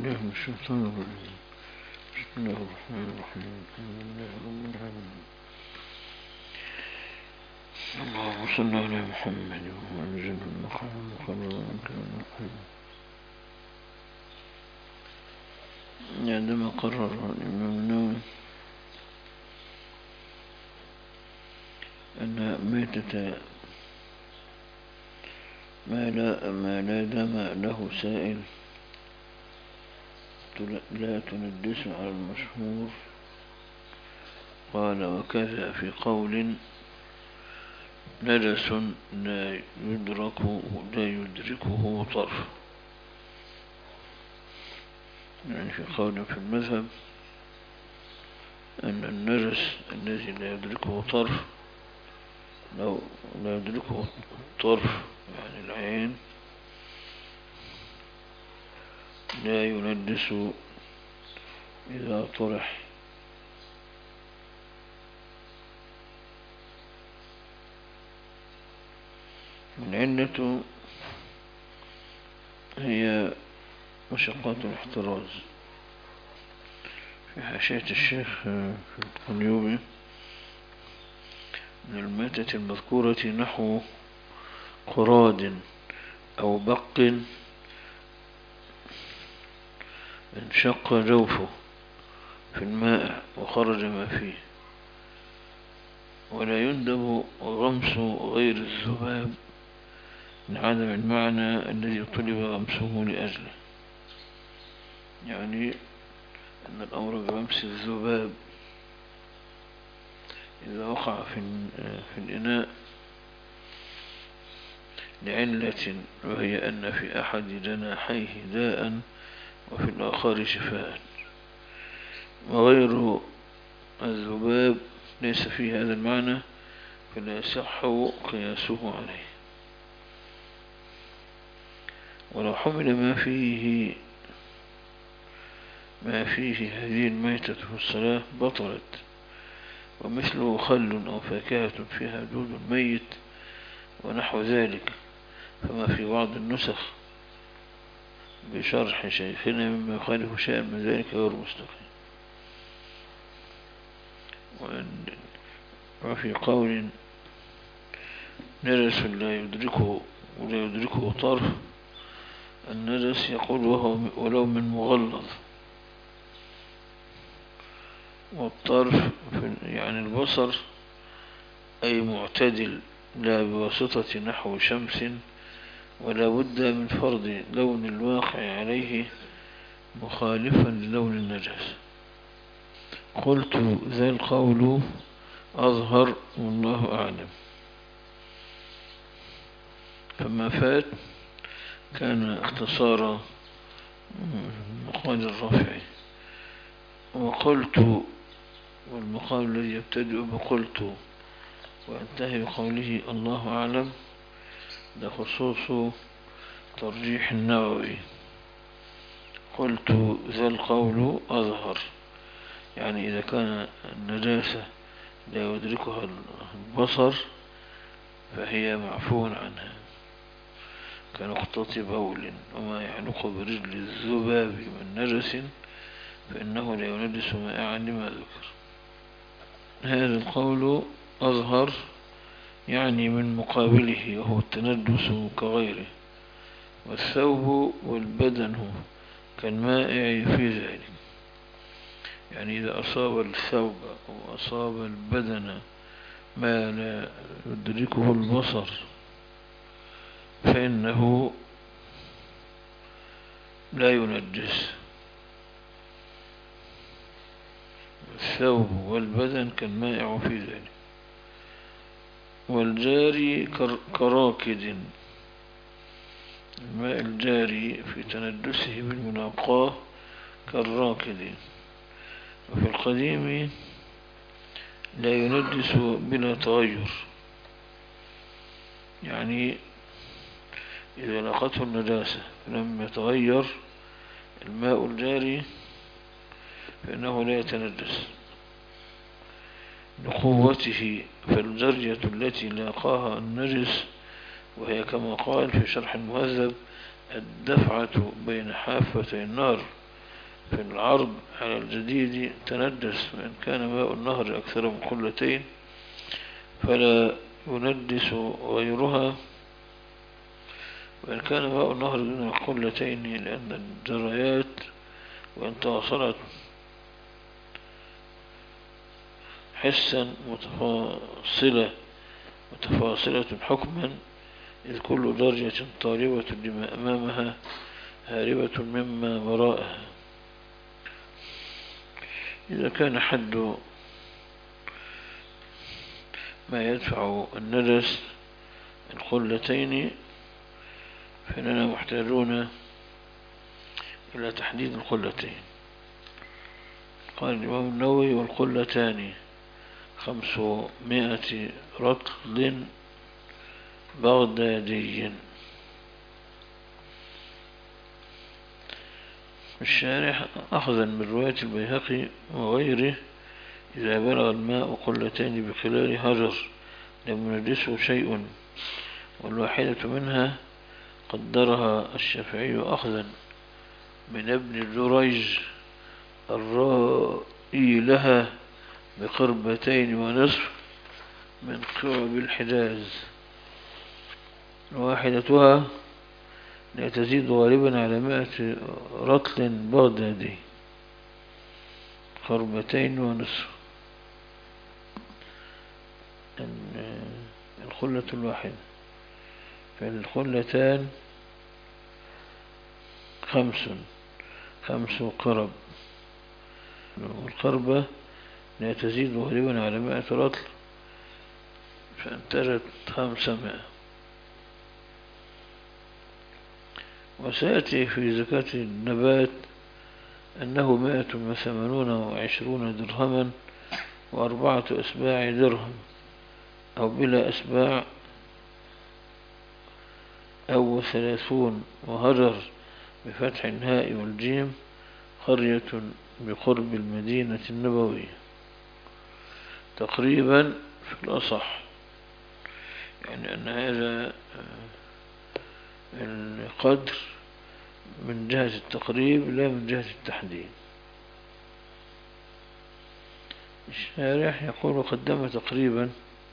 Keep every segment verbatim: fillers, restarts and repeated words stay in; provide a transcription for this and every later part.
بالله من الشيطان الرجيم. بسم الله الرحمن الرحيم. الحمد لله رب العالمين. اللهم صل على محمد وأنزل المقام مقررا كما نحب. عندما قرر الإمام النووي أن ميتة ما لا ما لا دم له سائل لا تندس على المشهور، قال: وكذا في قول نجس لا يدركه لا يدركه طرف، يعني في قول في المذهب أن النجس الذي لا يدركه طرف لو لا يدركه طرف يعني العين لا يندس إذا طرح. العلة هي مشقات الاحتراز. في حاشية الشيخ في القليوبي: من الميتة المذكورة نحو قراد أو بق انشق جوفه في الماء وخرج ما فيه، ولا يندب غمس غير الذباب لعدم المعنى الذي طلب غمسه لأجله، يعني أن الأمر بغمس الذباب إذا وقع في في الإناء لعلة، وهي أن في أحد جناحيه داء وفي الآخر شفاء، وغير الذباب ليس فيه هذا المعنى، فلا يصح قياسه عليه. ولو حمل ما فيه ما فيه هذه الميتة في الصلاة بطلت، ومثله خل أو فاكهة فيها دود ميت ونحو ذلك، فما في بعض النسخ بشرح شيخنا مما يخالف شيئا من ذلك غير مستقيم. وفي قول نجس لا يدركه ولا يدركه طرف، النجس يقول وهو ولو من مغلظ، والطرف يعني البصر أي معتدل لا بواسطة نحو شمس، ولا بد من فرض لون الواقع عليه مخالفا للون النجس. قلت ذا القول أظهر والله أعلم. فما فات كان اختصار مقال الرافعي. وقلت، والمقال الذي يبتدئ بقلت وينتهي بقوله الله أعلم ده خصوص ترجيح النووي. قلت ذا القول أظهر، يعني إذا كان النجاسة لا يدركها البصر فهي معفو عنها كنقطة بول، وما يعلق برجل الذباب من نجس فإنه لا ينجس مائعا لما ذكر. هذا القول أظهر يعني من مقابله وهو التندس كغيره، والثوب والبدن كالمائع في ذلك، يعني إذا أصاب الثوب أو أصاب البدن ما لا يدركه البصر فإنه لا ينجس. الثوب والبدن كالمائع في ذلك. والجاري كراكد، الماء الجاري في تندسه بالملاقاة كالراكد. وفي القديم لا ينجس بلا تغير، يعني إذا لاقته النجاسة لم يتغير الماء الجاري فإنه لا يتنجس لقوته. فالجرية التي لاقاها النجس، وهي كما قال في شرح المهذب: الدفعة بين حافتي النار في العرض على الجديد تندس، وإن كان ماء النهر أكثر من قلتين فلا يندس غيرها، وإن كان ماء النهر دون القلتين، لأن الجريات وإن تواصلت حسا متفاصلة متفاصلة حكما، إذ كل درجة طالبة لما أمامها هاربة مما وراءها. إذا كان حد ما يدفع الندس القلتين فإننا محتاجون إلى تحديد القلتين. قال الإمام النووي: والقلتان خمسمائة رطل بغدادي. الشارح: أخذا من رواية البيهقي وغيره: إذا بلغ الماء قلتين بخلال هجر لم يندسه شيء، والواحدة منها قدرها الشافعي أخذا من ابن جريج الرائي لها بقربتين ونصف من كعب الحجاز، واحدتها لا تزيد غالبا على مائة رطل بغدادي، قربتين ونصف. الخلة الواحدة، فالخلتان خمس خمس قرب، والقربة لا تزيد غالبا على مائة رطل فانتجت خمسمائة. وسيأتي في زكاة النبات أنه مائة وثمانون وعشرون درهما وأربعة أسباع درهم، أو بلا أسباع، أو ثلاثون وهجر بفتح الهاء والجيم، قرية بقرب المدينة النبوية تقريبا في الأصح، يعني أن هذا القدر من جهة التقريب لا من جهة التحديد. الشارح يقول: قدم تقريبا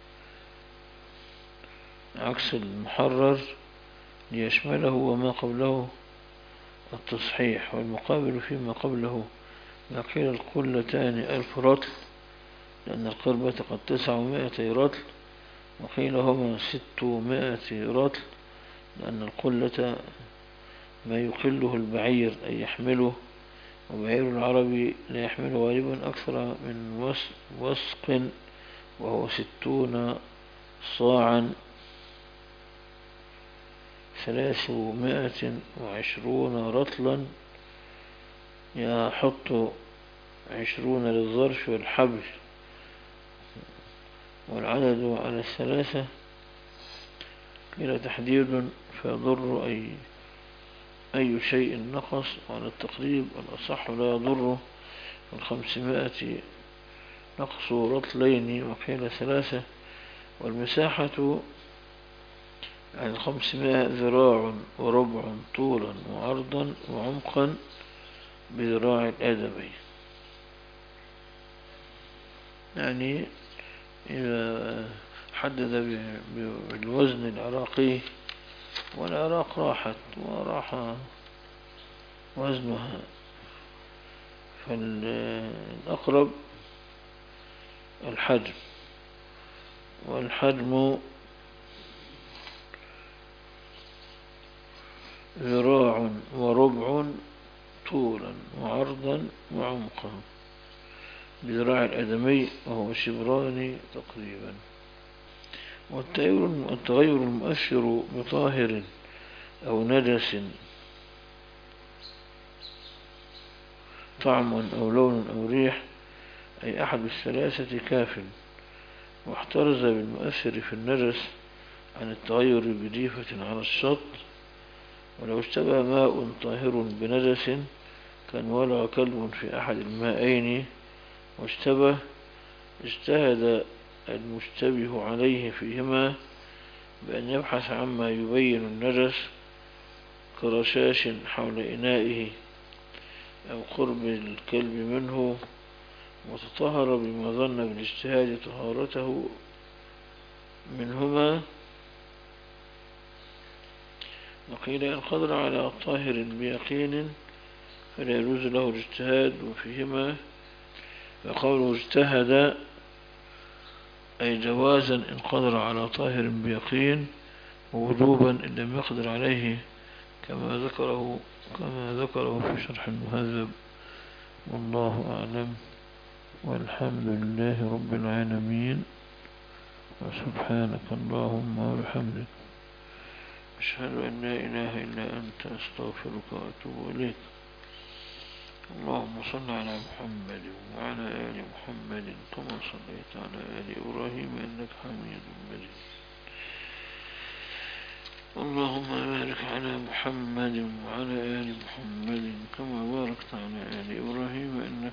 عكس المحرر ليشمله وما قبله التصحيح، والمقابل فيما قبله ما قيل القلتان ألف رطل، لأن القربة قد تسعمائة رطل، وقيل هما ستمائة رطل، لأن القلة ما يقله البعير أي يحمله، وبعير العربي لا يحمل غالبا أكثر من وسق وهو ستون صاعا، ثلاثمائة وعشرون رطلا، يحط عشرون للظرف والحبل، والعدد على الثلاثة إلى تحديد فيضر أي أي شيء نقص، وعلى التقريب الأصح لا يضر، الخمسمائة نقص رطلين وقيل ثلاثة، والمساحة على الخمسمائة ذراع وربع طولا وعرضا وعمقا بذراع الآدمي. يعني إذا حدد بالوزن العراقي، والعراق راحت وراح وزنها، فالأقرب الحجم، والحجم ذراع وربع طولا وعرضا وعمقا بذراع الآدمي، وهو شبران تقريبا. والتغير المؤثر بطاهر أو نجس طعما أو لون أو ريح، أي أحد الثلاثة كاف، واحترز بالمؤثر في النجس عن التغير بجيفة على الشط. ولو اشتبه ماء طاهر بنجس كان ولع كلب في أحد المائين واشتبه، اجتهد المشتبه عليه فيهما بأن يبحث عما يبين النجس كرشاش حول إنائه، أو قرب الكلب منه، وتطهر بما ظن بالاجتهاد طهارته منهما. وقيل إن قدر على طاهر بيقين فلا يجوز له الاجتهاد وفيهما. فقوله اجتهد أي جوازا إن قدر على طاهر بيقين، ووجوبا إن لم يقدر عليه، كما ذكره كما ذكره في شرح المهذب. والله أعلم، والحمد لله رب العالمين، وسبحانك اللهم وبحمدك، أشهد أن لا إله إلا أنت، أستغفرك وأتوب إليك. اللهم صل على محمد وعلى آل محمد كما صليت على آل إبراهيم إنك حميد مجيد. اللهم بارك على محمد وعلى آل محمد كما باركت على آل إبراهيم إنك